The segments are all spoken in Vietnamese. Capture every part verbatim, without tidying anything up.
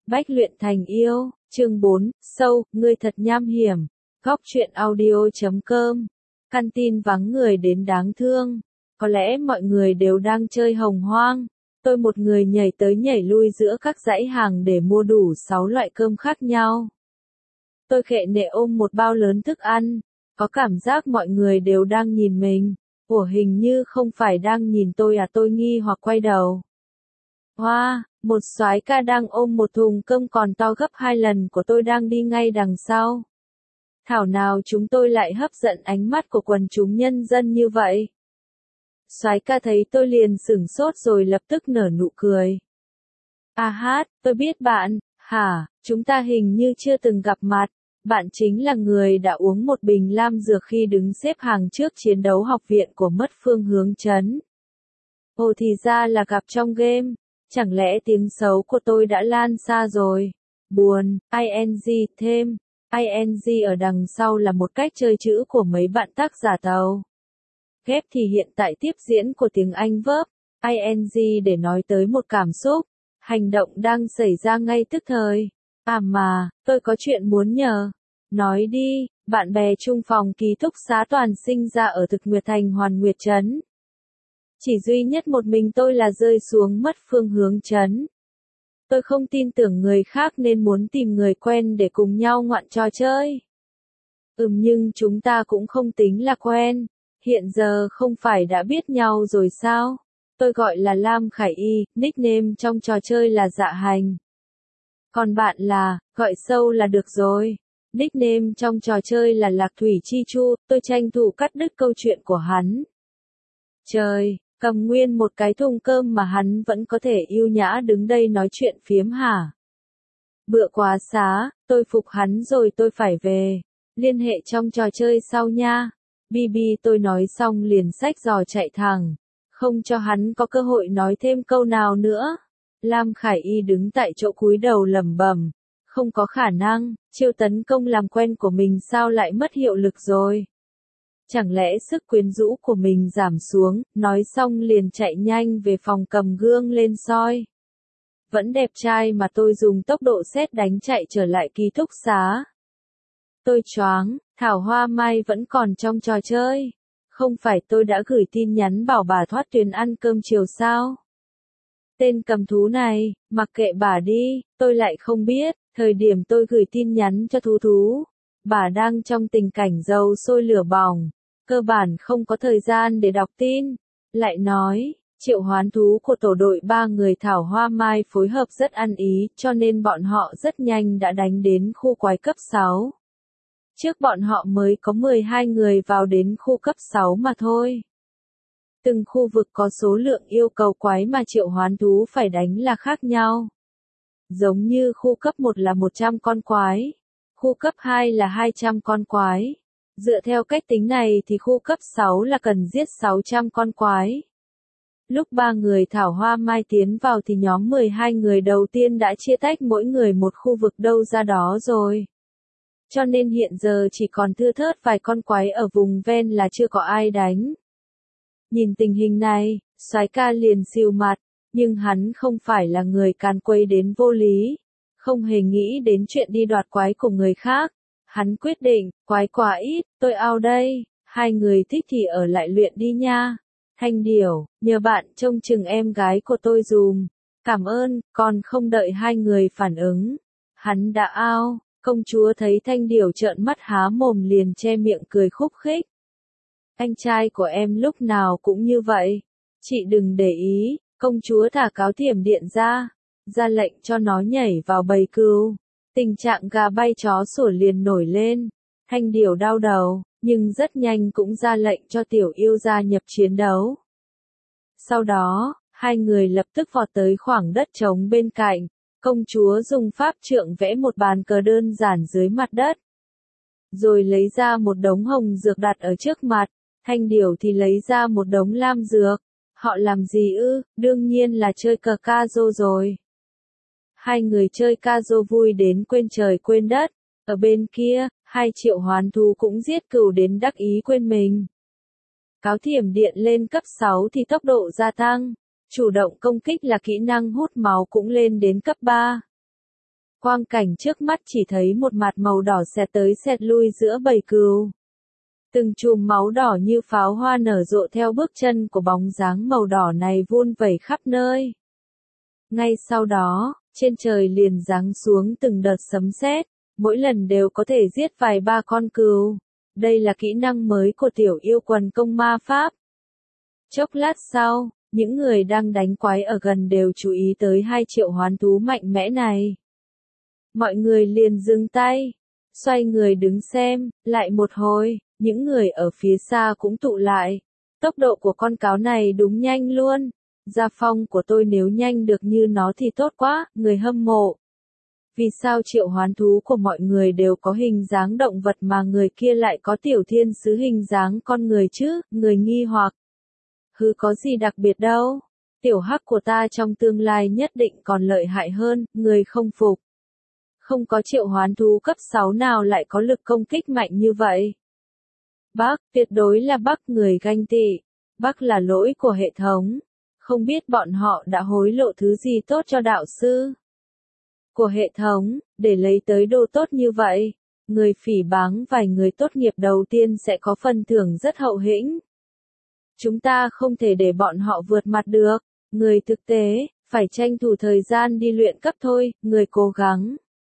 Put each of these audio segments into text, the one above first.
Bách luyện thành yêu, chương bốn, sâu, ngươi thật nham hiểm. Góc truyện audio chấm com. Căn tin vắng người đến đáng thương. Có lẽ mọi người đều đang chơi hồng hoang. Tôi một người nhảy tới nhảy lui giữa các dãy hàng để mua đủ sáu loại cơm khác nhau. Tôi khệ nệ ôm một bao lớn thức ăn. Có cảm giác mọi người đều đang nhìn mình. Ủa hình như không phải đang nhìn tôi à, tôi nghi hoặc quay đầu. Hoa, wow, một soái ca đang ôm một thùng cơm còn to gấp hai lần của tôi đang đi ngay đằng sau. Thảo nào chúng tôi lại hấp dẫn ánh mắt của quần chúng nhân dân như vậy. Soái ca thấy tôi liền sửng sốt rồi lập tức nở nụ cười. À hát, tôi biết bạn, hả, chúng ta hình như chưa từng gặp mặt. Bạn chính là người đã uống một bình lam dược khi đứng xếp hàng trước chiến đấu học viện của mất phương hướng chấn. Ồ thì ra là gặp trong game. Chẳng lẽ tiếng xấu của tôi đã lan xa rồi? Buồn, ing, thêm, ing ở đằng sau là một cách chơi chữ của mấy bạn tác giả tàu. Ghép thì hiện tại tiếp diễn của tiếng Anh verb, ing để nói tới một cảm xúc, hành động đang xảy ra ngay tức thời. À mà, tôi có chuyện muốn nhờ. Nói đi, bạn bè chung phòng ký túc xá toàn sinh ra ở Thực Nguyệt Thành Hoàn Nguyệt Trấn. Chỉ duy nhất một mình tôi là rơi xuống mất phương hướng trấn. Tôi không tin tưởng người khác nên muốn tìm người quen để cùng nhau ngoạn trò chơi. Ừm nhưng chúng ta cũng không tính là quen. Hiện giờ không phải đã biết nhau rồi sao? Tôi gọi là Lam Khải Y, nickname trong trò chơi là Dạ Hành. Còn bạn là, gọi sâu là được rồi. Nickname trong trò chơi là Lạc Thủy Chi Chu, tôi tranh thủ cắt đứt câu chuyện của hắn. Trời! Cầm nguyên một cái thùng cơm mà hắn vẫn có thể yêu nhã đứng đây nói chuyện phiếm hả? Bựa quá xá, tôi phục hắn rồi tôi phải về. Liên hệ trong trò chơi sau nha. Bi bi tôi nói xong liền xách giò chạy thẳng. Không cho hắn có cơ hội nói thêm câu nào nữa. Lam Khải Y đứng tại chỗ cúi đầu lẩm bẩm. Không có khả năng, chiêu tấn công làm quen của mình sao lại mất hiệu lực rồi. Chẳng lẽ sức quyến rũ của mình giảm xuống, nói xong liền chạy nhanh về phòng cầm gương lên soi. Vẫn đẹp trai mà tôi dùng tốc độ sét đánh chạy trở lại ký túc xá. Tôi choáng, Thảo Hoa Mai vẫn còn trong trò chơi. Không phải tôi đã gửi tin nhắn bảo bà thoát tuyến ăn cơm chiều sao? Tên cầm thú này, mặc kệ bà đi, tôi lại không biết, thời điểm tôi gửi tin nhắn cho thú thú. Bà đang trong tình cảnh dầu sôi lửa bỏng. Cơ bản không có thời gian để đọc tin. Lại nói, triệu hoán thú của tổ đội ba người Thảo Hoa Mai phối hợp rất ăn ý, cho nên bọn họ rất nhanh đã đánh đến khu quái cấp sáu. Trước bọn họ mới có mười hai người vào đến khu cấp sáu mà thôi. Từng khu vực có số lượng yêu cầu quái mà triệu hoán thú phải đánh là khác nhau. Giống như khu cấp một là một trăm con quái, khu cấp hai là hai trăm con quái. Dựa theo cách tính này thì khu cấp sáu là cần giết sáu trăm con quái. Lúc ba người Thảo Hoa Mai tiến vào thì nhóm mười hai người đầu tiên đã chia tách mỗi người một khu vực đâu ra đó rồi. Cho nên hiện giờ chỉ còn thưa thớt vài con quái ở vùng ven là chưa có ai đánh. Nhìn tình hình này, soái ca liền xìu mặt, nhưng hắn không phải là người càn quấy đến vô lý, không hề nghĩ đến chuyện đi đoạt quái của người khác. Hắn quyết định, quái quá ít, tôi ao đây, hai người thích thì ở lại luyện đi nha. Thanh Điểu, nhờ bạn trông chừng em gái của tôi dùm. Cảm ơn, còn không đợi hai người phản ứng. Hắn đã ao, công chúa thấy Thanh Điểu trợn mắt há mồm liền che miệng cười khúc khích. Anh trai của em lúc nào cũng như vậy. Chị đừng để ý, công chúa thả cáo thiểm điện ra, ra lệnh cho nó nhảy vào bầy cừu. Tình trạng gà bay chó sủa liền nổi lên. Thanh Điểu đau đầu, nhưng rất nhanh cũng ra lệnh cho tiểu yêu gia nhập chiến đấu. Sau đó, hai người lập tức vọt tới khoảng đất trống bên cạnh. Công chúa dùng pháp trượng vẽ một bàn cờ đơn giản dưới mặt đất. Rồi lấy ra một đống hồng dược đặt ở trước mặt. Thanh Điểu thì lấy ra một đống lam dược. Họ làm gì ư? Đương nhiên là chơi cờ ca rô rồi. Hai người chơi ca rô vui đến quên trời quên đất. Ở bên kia, hai triệu hoán thú cũng giết cừu đến đắc ý quên mình. Cáo thiểm điện lên cấp sáu thì tốc độ gia tăng. Chủ động công kích là kỹ năng hút máu cũng lên đến cấp ba. Quang cảnh trước mắt chỉ thấy một mặt màu đỏ xẹt tới xẹt lui giữa bầy cừu. Từng chùm máu đỏ như pháo hoa nở rộ theo bước chân của bóng dáng màu đỏ này vun vẩy khắp nơi. Ngay sau đó, trên trời liền giáng xuống từng đợt sấm sét, mỗi lần đều có thể giết vài ba con cừu. Đây là kỹ năng mới của tiểu yêu quần công ma pháp. Chốc lát sau, những người đang đánh quái ở gần đều chú ý tới hai triệu hoán thú mạnh mẽ này. Mọi người liền dừng tay, xoay người đứng xem, lại một hồi, những người ở phía xa cũng tụ lại. Tốc độ của con cáo này đúng nhanh luôn. Gia phong của tôi nếu nhanh được như nó thì tốt quá, người hâm mộ. Vì sao triệu hoán thú của mọi người đều có hình dáng động vật mà người kia lại có tiểu thiên sứ hình dáng con người chứ, người nghi hoặc. Hứ có gì đặc biệt đâu, tiểu hắc của ta trong tương lai nhất định còn lợi hại hơn, người không phục. Không có triệu hoán thú cấp sáu nào lại có lực công kích mạnh như vậy. Bác, tuyệt đối là bác người ganh tị, bác là lỗi của hệ thống. Không biết bọn họ đã hối lộ thứ gì tốt cho đạo sư của hệ thống, để lấy tới đồ tốt như vậy. Người phỉ báng vài người tốt nghiệp đầu tiên sẽ có phần thưởng rất hậu hĩnh. Chúng ta không thể để bọn họ vượt mặt được. Người thực tế, phải tranh thủ thời gian đi luyện cấp thôi, người cố gắng.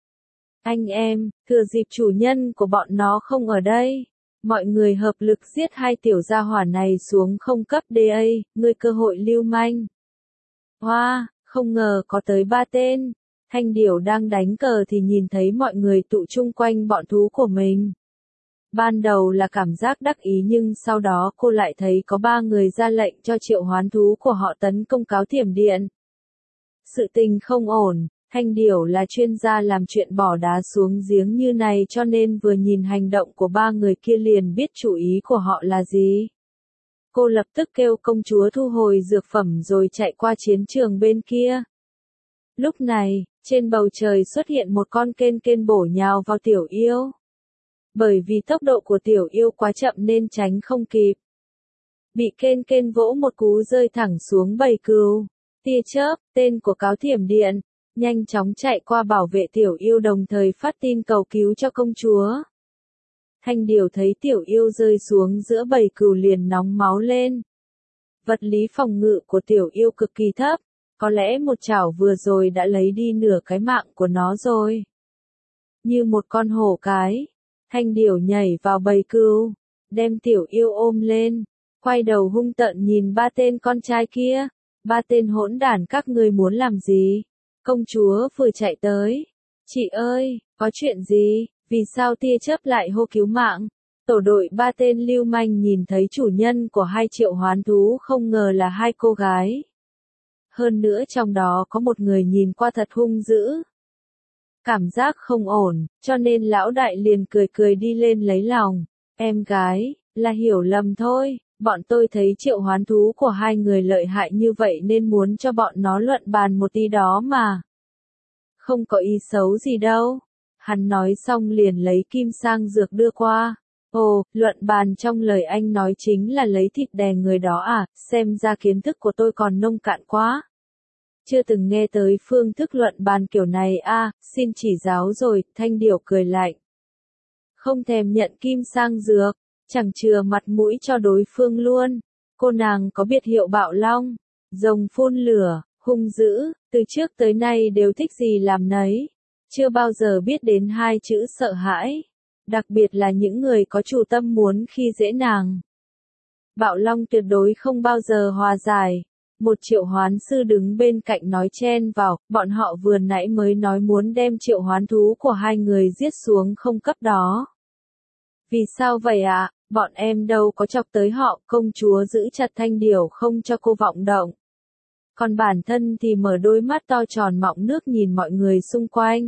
Anh em, thừa dịp chủ nhân của bọn nó không ở đây. Mọi người hợp lực giết hai tiểu gia hỏa này xuống không cấp đê a, ngươi cơ hội lưu manh. Hoa, wow, không ngờ có tới ba tên. Thanh điểu đang đánh cờ thì nhìn thấy mọi người tụ chung quanh bọn thú của mình. Ban đầu là cảm giác đắc ý nhưng sau đó cô lại thấy có ba người ra lệnh cho triệu hoán thú của họ tấn công cáo thiểm điện. Sự tình không ổn. Thanh điểu là chuyên gia làm chuyện bỏ đá xuống giếng như này cho nên vừa nhìn hành động của ba người kia liền biết chủ ý của họ là gì. Cô lập tức kêu công chúa thu hồi dược phẩm rồi chạy qua chiến trường bên kia. Lúc này, trên bầu trời xuất hiện một con kên kên bổ nhào vào tiểu yêu. Bởi vì tốc độ của tiểu yêu quá chậm nên tránh không kịp. Bị kên kên vỗ một cú rơi thẳng xuống bầy cừu. Tia chớp, tên của cáo thiểm điện. Nhanh chóng chạy qua bảo vệ tiểu yêu đồng thời phát tin cầu cứu cho công chúa. Thanh điểu thấy tiểu yêu rơi xuống giữa bầy cừu liền nóng máu lên. Vật lý phòng ngự của tiểu yêu cực kỳ thấp, có lẽ một chảo vừa rồi đã lấy đi nửa cái mạng của nó rồi. Như một con hổ cái, thanh điểu nhảy vào bầy cừu, đem tiểu yêu ôm lên, quay đầu hung tợn nhìn ba tên con trai kia. Ba tên hỗn đản các ngươi muốn làm gì? Công chúa vừa chạy tới. Chị ơi, có chuyện gì? Vì sao tia chớp lại hô cứu mạng? Tổ đội ba tên lưu manh nhìn thấy chủ nhân của hai triệu hoán thú không ngờ là hai cô gái. Hơn nữa trong đó có một người nhìn qua thật hung dữ. Cảm giác không ổn, cho nên lão đại liền cười cười đi lên lấy lòng. Em gái, là hiểu lầm thôi. Bọn tôi thấy triệu hoán thú của hai người lợi hại như vậy nên muốn cho bọn nó luận bàn một tí đó mà. Không có ý xấu gì đâu. Hắn nói xong liền lấy kim sang dược đưa qua. Ồ, luận bàn trong lời anh nói chính là lấy thịt đè người đó à, xem ra kiến thức của tôi còn nông cạn quá. Chưa từng nghe tới phương thức luận bàn kiểu này à, xin chỉ giáo rồi, thanh điểu cười lạnh. Không thèm nhận kim sang dược. Chẳng chừa mặt mũi cho đối phương luôn. Cô nàng có biệt hiệu bạo long, rồng phun lửa, hung dữ, từ trước tới nay đều thích gì làm nấy. Chưa bao giờ biết đến hai chữ sợ hãi. Đặc biệt là những người có chủ tâm muốn khi dễ nàng. Bạo long tuyệt đối không bao giờ hòa giải. Một triệu hoán sư đứng bên cạnh nói chen vào, bọn họ vừa nãy mới nói muốn đem triệu hoán thú của hai người giết xuống không cấp đó. Vì sao vậy ạ? À? Bọn em đâu có chọc tới họ, công chúa giữ chặt thanh điểu không cho cô vọng động. Còn bản thân thì mở đôi mắt to tròn mọng nước nhìn mọi người xung quanh.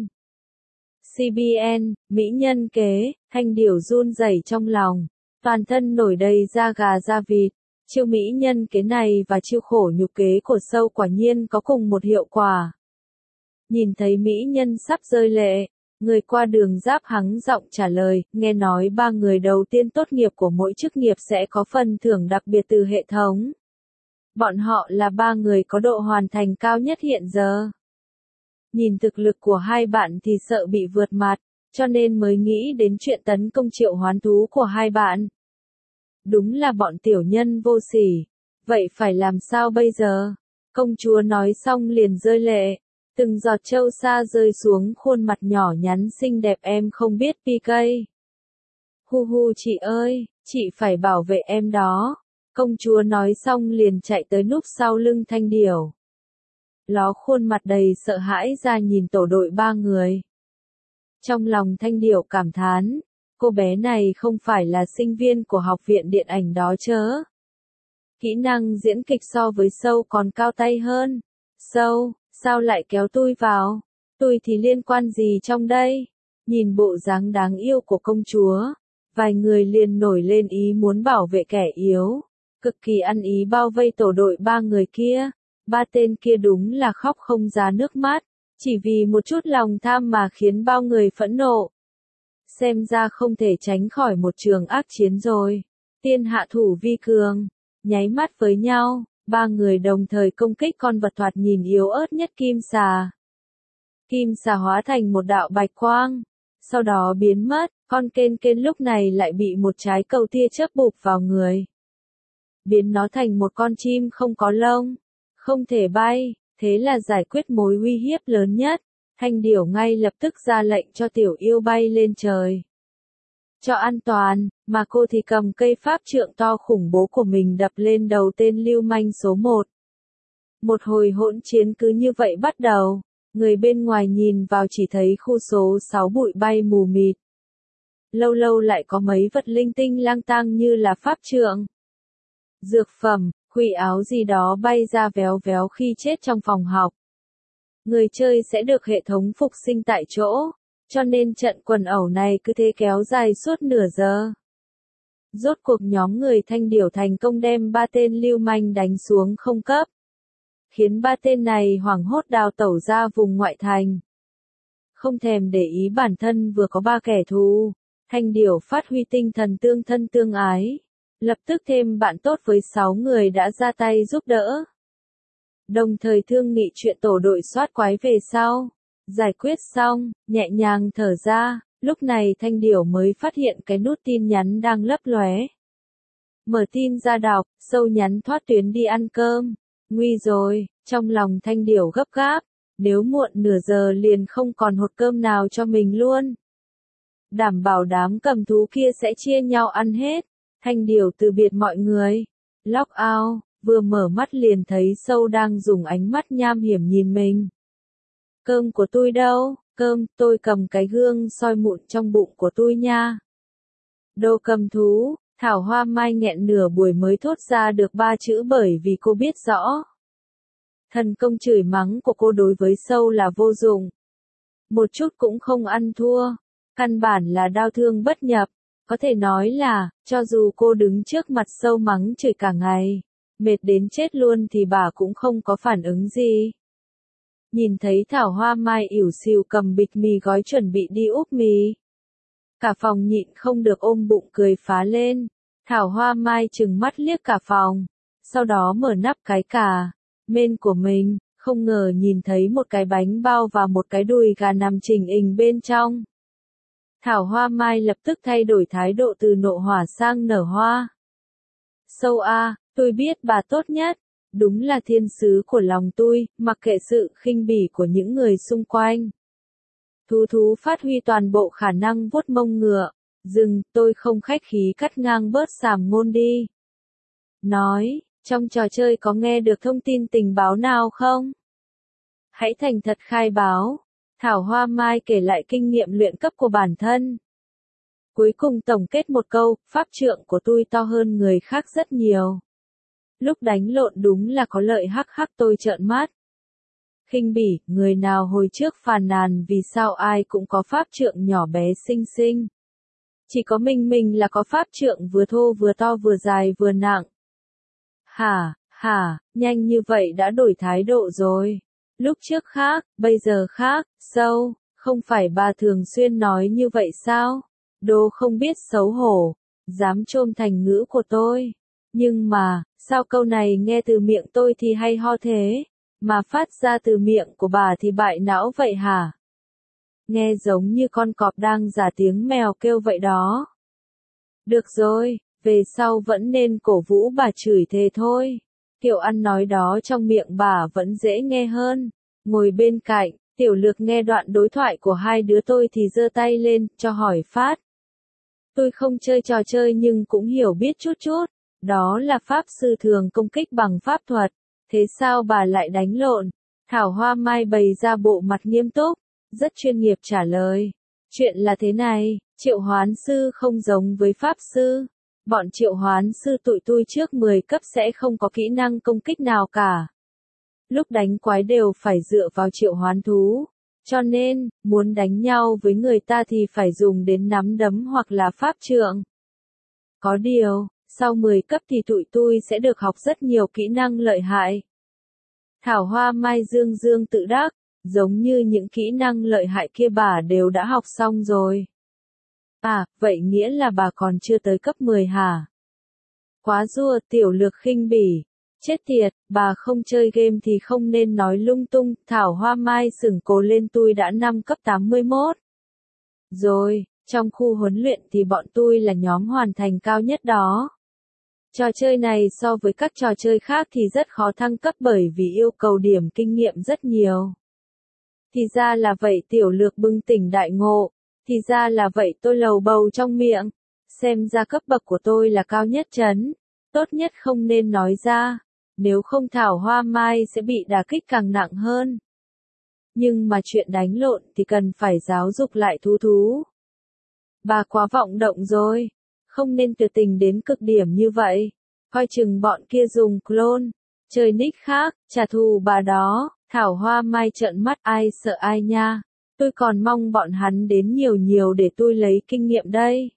xê bê en, mỹ nhân kế, thanh điểu run rẩy trong lòng, toàn thân nổi đầy da gà da vịt. Chiêu mỹ nhân kế này và chiêu khổ nhục kế của sâu quả nhiên có cùng một hiệu quả. Nhìn thấy mỹ nhân sắp rơi lệ. Người qua đường giáp hắng giọng trả lời, nghe nói ba người đầu tiên tốt nghiệp của mỗi chức nghiệp sẽ có phần thưởng đặc biệt từ hệ thống. Bọn họ là ba người có độ hoàn thành cao nhất hiện giờ. Nhìn thực lực của hai bạn thì sợ bị vượt mặt, cho nên mới nghĩ đến chuyện tấn công triệu hoán thú của hai bạn. Đúng là bọn tiểu nhân vô sỉ. Vậy phải làm sao bây giờ? Công chúa nói xong liền rơi lệ. Từng giọt châu sa rơi xuống khuôn mặt nhỏ nhắn xinh đẹp em không biết pê ca. Hu hu chị ơi, chị phải bảo vệ em đó. Công chúa nói xong liền chạy tới núp sau lưng Thanh Điểu. Ló khuôn mặt đầy sợ hãi ra nhìn tổ đội ba người. Trong lòng Thanh Điểu cảm thán, cô bé này không phải là sinh viên của học viện điện ảnh đó chớ. Kỹ năng diễn kịch so với Sâu còn cao tay hơn. Sâu, sao lại kéo tôi vào? Tôi thì liên quan gì trong đây? Nhìn bộ dáng đáng yêu của công chúa, vài người liền nổi lên ý muốn bảo vệ kẻ yếu. Cực kỳ ăn ý bao vây tổ đội ba người kia. Ba tên kia đúng là khóc không ra nước mắt, chỉ vì một chút lòng tham mà khiến bao người phẫn nộ. Xem ra không thể tránh khỏi một trường ác chiến rồi. Tiên hạ thủ vi cường, nháy mắt với nhau, ba người đồng thời công kích con vật thoạt nhìn yếu ớt nhất kim xà. Kim xà hóa thành một đạo bạch quang, sau đó biến mất, con kên kên lúc này lại bị một trái cầu tia chớp bụp vào người. Biến nó thành một con chim không có lông, không thể bay, thế là giải quyết mối uy hiếp lớn nhất. Thanh Điểu ngay lập tức ra lệnh cho tiểu yêu bay lên trời. Cho an toàn, mà cô thì cầm cây pháp trượng to khủng bố của mình đập lên đầu tên lưu manh số một. Một hồi hỗn chiến cứ như vậy bắt đầu, người bên ngoài nhìn vào chỉ thấy khu số sáu bụi bay mù mịt. Lâu lâu lại có mấy vật linh tinh lang tang như là pháp trượng, dược phẩm, khuy áo gì đó bay ra véo véo khi chết trong phòng học. Người chơi sẽ được hệ thống phục sinh tại chỗ, cho nên trận quần ẩu này cứ thế kéo dài suốt nửa giờ. Rốt cuộc nhóm người Thanh Điểu thành công đem ba tên lưu manh đánh xuống không cấp, khiến ba tên này hoảng hốt đào tẩu ra vùng ngoại thành. Không thèm để ý bản thân vừa có ba kẻ thù, Thanh Điểu phát huy tinh thần tương thân tương ái, lập tức thêm bạn tốt với sáu người đã ra tay giúp đỡ. Đồng thời thương nghị chuyện tổ đội soát quái về sau. Giải quyết xong, nhẹ nhàng thở ra, lúc này Thanh Điểu mới phát hiện cái nút tin nhắn đang lấp lóe. Mở tin ra đọc, Sâu nhắn thoát tuyến đi ăn cơm. Nguy rồi, trong lòng Thanh Điểu gấp gáp, nếu muộn nửa giờ liền không còn hột cơm nào cho mình luôn. Đảm bảo đám cầm thú kia sẽ chia nhau ăn hết. Thanh Điểu từ biệt mọi người. Log out, vừa mở mắt liền thấy Sâu đang dùng ánh mắt nham hiểm nhìn mình. Cơm của tôi đâu? Cơm, tôi cầm cái gương soi mụn trong bụng của tôi nha. Đồ cầm thú, Thảo Hoa Mai nghẹn nửa buổi mới thốt ra được ba chữ bởi vì cô biết rõ. Thần công chửi mắng của cô đối với Sâu là vô dụng. Một chút cũng không ăn thua. Căn bản là đau thương bất nhập. Có thể nói là, cho dù cô đứng trước mặt Sâu mắng chửi cả ngày, mệt đến chết luôn thì bà cũng không có phản ứng gì. Nhìn thấy Thảo Hoa Mai ỉu xìu cầm bịch mì gói chuẩn bị đi úp mì. Cả phòng nhịn không được ôm bụng cười phá lên. Thảo Hoa Mai trừng mắt liếc cả phòng. Sau đó mở nắp cái cà mên của mình, không ngờ nhìn thấy một cái bánh bao và một cái đùi gà nằm chỉnh ình bên trong. Thảo Hoa Mai lập tức thay đổi thái độ từ nộ hỏa sang nở hoa. Sâu a, tôi biết bà tốt nhất. Đúng là thiên sứ của lòng tôi, mặc kệ sự khinh bỉ của những người xung quanh. Thú thú phát huy toàn bộ khả năng vuốt mông ngựa. Dừng, tôi không khách khí cắt ngang bớt sàm ngôn đi. Nói, trong trò chơi có nghe được thông tin tình báo nào không? Hãy thành thật khai báo. Thảo Hoa Mai kể lại kinh nghiệm luyện cấp của bản thân. Cuối cùng tổng kết một câu, pháp trượng của tôi to hơn người khác rất nhiều. Lúc đánh lộn đúng là có lợi hắc hắc tôi trợn mắt. Khinh bỉ, người nào hồi trước phàn nàn vì sao ai cũng có pháp trượng nhỏ bé xinh xinh. Chỉ có mình mình là có pháp trượng vừa thô vừa to vừa dài vừa nặng. Hả, hả, nhanh như vậy đã đổi thái độ rồi. Lúc trước khác, bây giờ khác, Sâu, không phải bà thường xuyên nói như vậy sao? Đồ không biết xấu hổ, dám chôm thành ngữ của tôi. Nhưng mà, sao câu này nghe từ miệng tôi thì hay ho thế? mà phát ra từ miệng của bà thì bại não vậy hả? Nghe giống như con cọp đang giả tiếng mèo kêu vậy đó. Được rồi, về sau vẫn nên cổ vũ bà chửi thề thôi. Kiểu ăn nói đó trong miệng bà vẫn dễ nghe hơn. Ngồi bên cạnh, Tiểu Lược nghe đoạn đối thoại của hai đứa tôi thì giơ tay lên, cho hỏi Phát. Tôi không chơi trò chơi nhưng cũng hiểu biết chút chút. Đó là pháp sư thường công kích bằng pháp thuật. Thế sao bà lại đánh lộn? Thảo Hoa Mai bày ra bộ mặt nghiêm túc, rất chuyên nghiệp trả lời. Chuyện là thế này, triệu hoán sư không giống với pháp sư. Bọn triệu hoán sư tụi tôi trước mười cấp sẽ không có kỹ năng công kích nào cả. Lúc đánh quái đều phải dựa vào triệu hoán thú. Cho nên, muốn đánh nhau với người ta thì phải dùng đến nắm đấm hoặc là pháp trượng. Có điều, sau mười cấp thì tụi tôi sẽ được học rất nhiều kỹ năng lợi hại. Thảo Hoa Mai dương dương tự đắc, giống như những kỹ năng lợi hại kia bà đều đã học xong rồi. À, vậy nghĩa là bà còn chưa tới cấp mười hả? Quá rùa, Tiểu Lược khinh bỉ. Chết tiệt, bà không chơi game thì không nên nói lung tung. Thảo Hoa Mai sửng cố lên, tôi đã năm cấp tám mươi mốt. Rồi, trong khu huấn luyện thì bọn tôi là nhóm hoàn thành cao nhất đó. Trò chơi này so với các trò chơi khác thì rất khó thăng cấp bởi vì yêu cầu điểm kinh nghiệm rất nhiều. Thì ra là vậy, Tiểu Lược bừng tỉnh đại ngộ. Thì ra là vậy, tôi lầu bầu trong miệng. Xem ra cấp bậc của tôi là cao nhất trấn. Tốt nhất không nên nói ra. Nếu không Thảo Hoa Mai sẽ bị đả kích càng nặng hơn. Nhưng mà chuyện đánh lộn thì cần phải giáo dục lại thú thú. Bà quá vọng động rồi. Không nên tuyệt tình đến cực điểm như vậy. Coi chừng bọn kia dùng clone. Chơi nick khác, trả thù bà đó. Thảo Hoa Mai trợn mắt, ai sợ ai nha. Tôi còn mong bọn hắn đến nhiều nhiều để tôi lấy kinh nghiệm đây.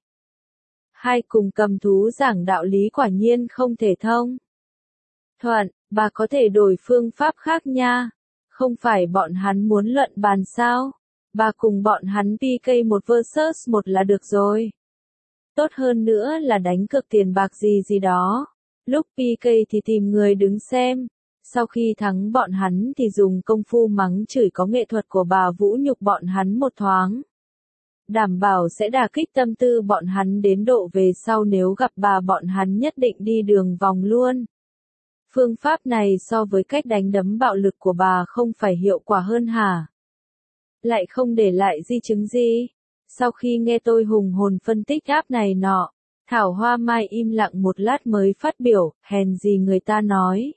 Hai cùng cầm thú giảng đạo lý quả nhiên không thể thông. Thuận, bà có thể đổi phương pháp khác nha. Không phải bọn hắn muốn luận bàn sao? Bà cùng bọn hắn pê ca một versus một là được rồi. Tốt hơn nữa là đánh cược tiền bạc gì gì đó. Lúc pê ca thì tìm người đứng xem. Sau khi thắng bọn hắn thì dùng công phu mắng chửi có nghệ thuật của bà vũ nhục bọn hắn một thoáng. Đảm bảo sẽ đả kích tâm tư bọn hắn đến độ về sau nếu gặp bà bọn hắn nhất định đi đường vòng luôn. Phương pháp này so với cách đánh đấm bạo lực của bà không phải hiệu quả hơn hả? Lại không để lại di chứng gì? Sau khi nghe tôi hùng hồn phân tích áp này nọ, Thảo Hoa Mai im lặng một lát mới phát biểu, hèn gì người ta nói.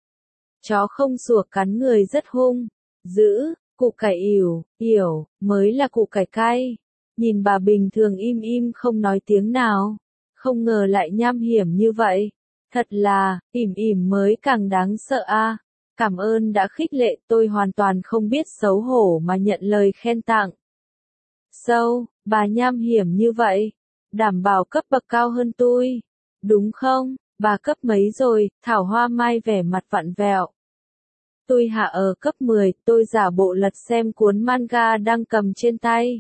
Chó không sủa cắn người rất hung, dữ, củ cải ỉu, ỉu, mới là củ cải cay. Nhìn bà bình thường im im không nói tiếng nào, không ngờ lại nham hiểm như vậy. Thật là, ỉm ỉm mới càng đáng sợ a. À. Cảm ơn đã khích lệ, tôi hoàn toàn không biết xấu hổ mà nhận lời khen tặng. Sâu, bà nham hiểm như vậy, đảm bảo cấp bậc cao hơn tôi, đúng không? Bà cấp mấy rồi? Thảo Hoa Mai vẻ mặt vặn vẹo. Tôi hạ ở cấp mười, tôi giả bộ lật xem cuốn manga đang cầm trên tay.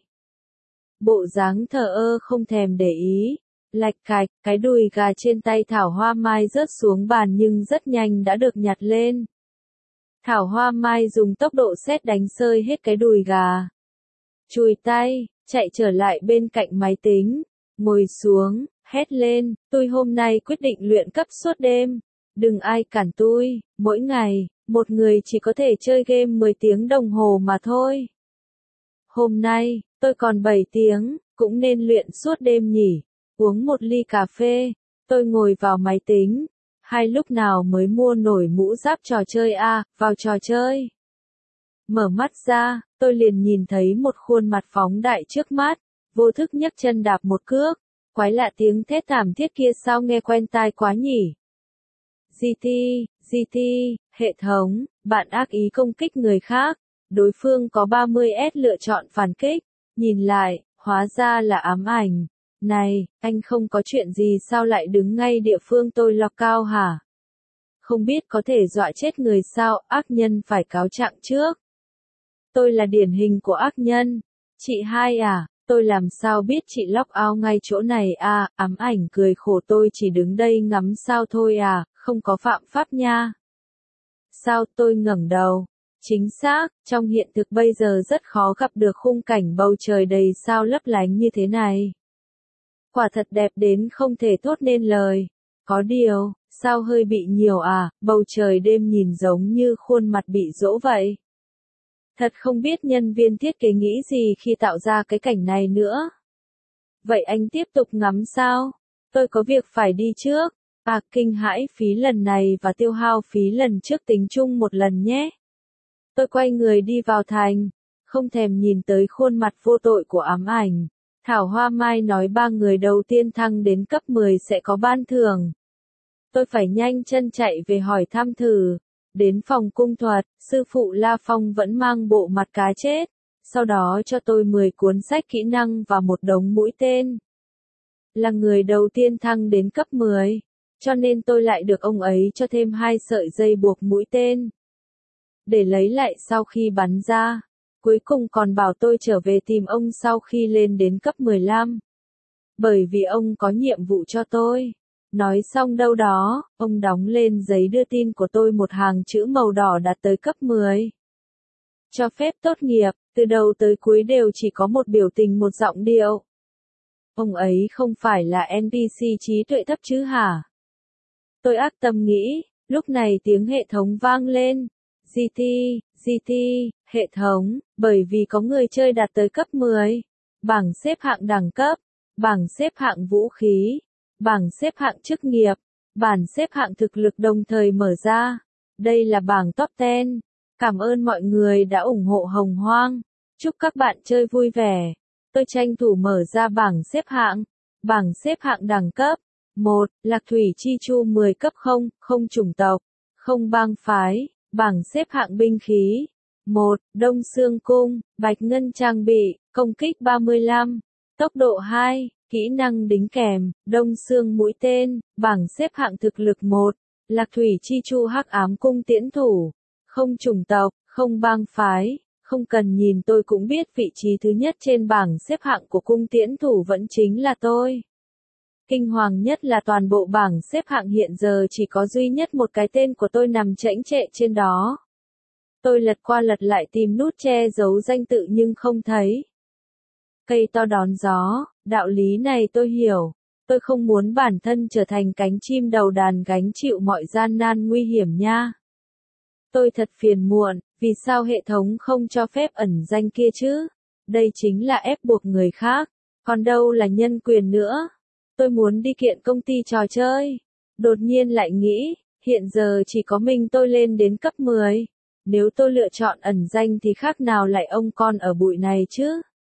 Bộ dáng thờ ơ không thèm để ý. Lạch cạch, cái đùi gà trên tay Thảo Hoa Mai rớt xuống bàn nhưng rất nhanh đã được nhặt lên. Thảo Hoa Mai dùng tốc độ sét đánh sơi hết cái đùi gà. Chùi tay, chạy trở lại bên cạnh máy tính, ngồi xuống, hét lên, tôi hôm nay quyết định luyện cấp suốt đêm. Đừng ai cản tôi, mỗi ngày, một người chỉ có thể chơi game mười tiếng đồng hồ mà thôi. Hôm nay, tôi còn bảy tiếng, cũng nên luyện suốt đêm nhỉ. Uống một ly cà phê, tôi ngồi vào máy tính. Hay lúc nào mới mua nổi mũ giáp trò chơi a, à, vào trò chơi. Mở mắt ra, tôi liền nhìn thấy một khuôn mặt phóng đại trước mắt, vô thức nhấc chân đạp một cước. Quái lạ, tiếng thét thảm thiết kia sao nghe quen tai quá nhỉ? giê tê, giê tê, hệ thống, bạn ác ý công kích người khác. Đối phương có ba mươi S lựa chọn phản kích. Nhìn lại, hóa ra là ám ảnh. Này, anh không có chuyện gì sao lại đứng ngay địa phương tôi lọc cao hả? Không biết có thể dọa chết người sao, ác nhân phải cáo trạng trước. Tôi là điển hình của ác nhân. Chị hai à, tôi làm sao biết chị lọc ao ngay chỗ này à, ám ảnh cười khổ, tôi chỉ đứng đây ngắm sao thôi à, không có phạm pháp nha. Sao? Tôi ngẩng đầu. Chính xác, trong hiện thực bây giờ rất khó gặp được khung cảnh bầu trời đầy sao lấp lánh như thế này. Quả thật đẹp đến không thể thốt nên lời. Có điều, sao hơi bị nhiều à, bầu trời đêm nhìn giống như khuôn mặt bị dỗ vậy. Thật không biết nhân viên thiết kế nghĩ gì khi tạo ra cái cảnh này nữa. Vậy anh tiếp tục ngắm sao? Tôi có việc phải đi trước. À, kinh hãi phí lần này và tiêu hao phí lần trước tính chung một lần nhé. Tôi quay người đi vào thành, không thèm nhìn tới khuôn mặt vô tội của ám ảnh. Thảo Hoa Mai nói ba người đầu tiên thăng đến cấp mười sẽ có ban thưởng. Tôi phải nhanh chân chạy về hỏi thăm thử. Đến phòng cung thuật, sư phụ La Phong vẫn mang bộ mặt cá chết. Sau đó cho tôi mười cuốn sách kỹ năng và một đống mũi tên. Là người đầu tiên thăng đến cấp mười, cho nên tôi lại được ông ấy cho thêm hai sợi dây buộc mũi tên. Để lấy lại sau khi bắn ra. Cuối cùng còn bảo tôi trở về tìm ông sau khi lên đến cấp mười lăm. Bởi vì ông có nhiệm vụ cho tôi. Nói xong đâu đó, ông đóng lên giấy đưa tin của tôi một hàng chữ màu đỏ đạt tới cấp mười. Cho phép tốt nghiệp, từ đầu tới cuối đều chỉ có một biểu tình một giọng điệu. Ông ấy không phải là en pê xê trí tuệ thấp chứ hả? Tôi ác tâm nghĩ, lúc này tiếng hệ thống vang lên. giê tê, giê tê, hệ thống, bởi vì có người chơi đạt tới cấp mười. Bảng xếp hạng đẳng cấp, bảng xếp hạng vũ khí, bảng xếp hạng chức nghiệp, bảng xếp hạng thực lực đồng thời mở ra. Đây là bảng top mười. Cảm ơn mọi người đã ủng hộ Hồng Hoang. Chúc các bạn chơi vui vẻ. Tôi tranh thủ mở ra bảng xếp hạng. Bảng xếp hạng đẳng cấp. một. Lạc Thủy Chi Chu mười cấp không, không chủng tộc, không bang phái. Bảng xếp hạng binh khí. một. Đông Xương Cung, Bạch Ngân trang bị, công kích ba mươi lăm. Tốc độ hai. Kỹ năng đính kèm, Đông Xương mũi tên, bảng xếp hạng thực lực một. Lạc Thủy Chi Chu Hắc Ám Cung tiễn thủ. Không chủng tộc, không bang phái. Không cần nhìn tôi cũng biết vị trí thứ nhất trên bảng xếp hạng của cung tiễn thủ vẫn chính là tôi. Kinh hoàng nhất là toàn bộ bảng xếp hạng hiện giờ chỉ có duy nhất một cái tên của tôi nằm chễnh chệ trên đó. Tôi lật qua lật lại tìm nút che giấu danh tự nhưng không thấy. Cây to đón gió, đạo lý này tôi hiểu. Tôi không muốn bản thân trở thành cánh chim đầu đàn gánh chịu mọi gian nan nguy hiểm nha. Tôi thật phiền muộn, vì sao hệ thống không cho phép ẩn danh kia chứ? Đây chính là ép buộc người khác, còn đâu là nhân quyền nữa. Tôi muốn đi kiện công ty trò chơi. Đột nhiên lại nghĩ, hiện giờ chỉ có mình tôi lên đến cấp mười. Nếu tôi lựa chọn ẩn danh thì khác nào lại ông con ở bụi này chứ?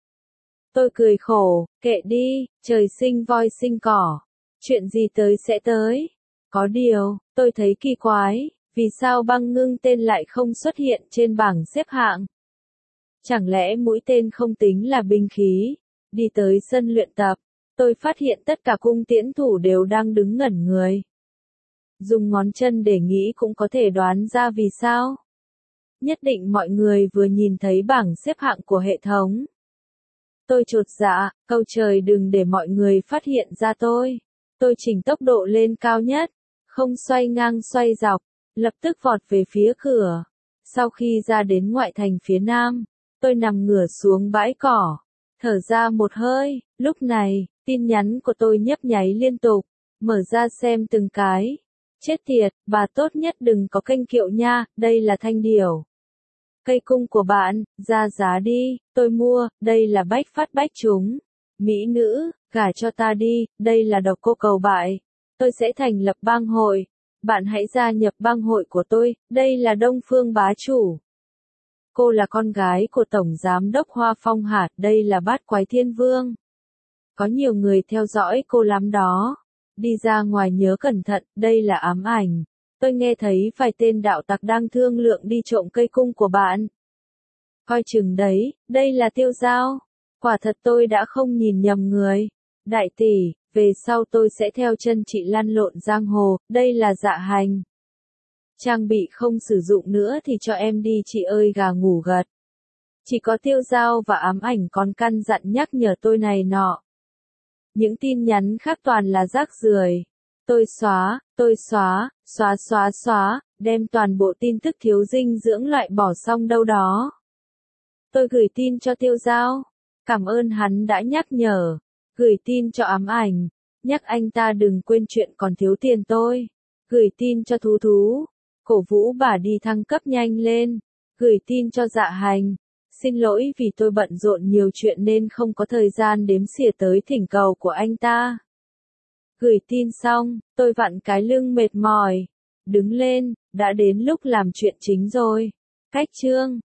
Tôi cười khổ, kệ đi, trời sinh voi sinh cỏ. Chuyện gì tới sẽ tới. Có điều, tôi thấy kỳ quái, vì sao băng ngưng tên lại không xuất hiện trên bảng xếp hạng? Chẳng lẽ mũi tên không tính là binh khí? Đi tới sân luyện tập, tôi phát hiện tất cả cung tiễn thủ đều đang đứng ngẩn người. Dùng ngón chân để nghĩ cũng có thể đoán ra vì sao. Nhất định mọi người vừa nhìn thấy bảng xếp hạng của hệ thống. Tôi chột dạ, cầu trời đừng để mọi người phát hiện ra tôi. Tôi chỉnh tốc độ lên cao nhất, không xoay ngang xoay dọc, lập tức vọt về phía cửa. Sau khi ra đến ngoại thành phía nam, tôi nằm ngửa xuống bãi cỏ, thở ra một hơi. Lúc này, tin nhắn của tôi nhấp nháy liên tục, mở ra xem từng cái. Chết tiệt, bà tốt nhất đừng có kênh kiệu nha, đây là thanh điểu. Cây cung của bạn, ra giá đi, tôi mua, đây là bách phát bách trúng. Mỹ nữ, gả cho ta đi, đây là độc cô cầu bại. Tôi sẽ thành lập bang hội. Bạn hãy gia nhập bang hội của tôi, đây là Đông Phương bá chủ. Cô là con gái của Tổng Giám đốc Hoa Phong hả, đây là Bát Quái Thiên Vương. Có nhiều người theo dõi cô lắm đó. Đi ra ngoài nhớ cẩn thận, đây là ám ảnh. Tôi nghe thấy vài tên đạo tặc đang thương lượng đi trộm cây cung của bạn. Coi chừng đấy, đây là Tiêu Giao. Quả thật tôi đã không nhìn nhầm người. Đại tỷ, về sau tôi sẽ theo chân chị lăn lộn giang hồ, đây là Dạ Hành. Trang bị không sử dụng nữa thì cho em đi chị ơi gà ngủ gật. Chỉ có Tiêu Giao và ám ảnh còn căn dặn nhắc nhở tôi này nọ. Những tin nhắn khác toàn là rác rưởi. Tôi xóa, tôi xóa, xóa xóa xóa, đem toàn bộ tin tức thiếu dinh dưỡng loại bỏ xong đâu đó. Tôi gửi tin cho Tiêu Giao. Cảm ơn hắn đã nhắc nhở. Gửi tin cho Ám Ảnh. Nhắc anh ta đừng quên chuyện còn thiếu tiền tôi. Gửi tin cho Thú Thú. Cổ vũ bà đi thăng cấp nhanh lên. Gửi tin cho Dạ Hành. Xin lỗi vì tôi bận rộn nhiều chuyện nên không có thời gian đếm xỉa tới thỉnh cầu của anh ta. Gửi tin xong, tôi vặn cái lưng mệt mỏi. Đứng lên, đã đến lúc làm chuyện chính rồi. Cách chương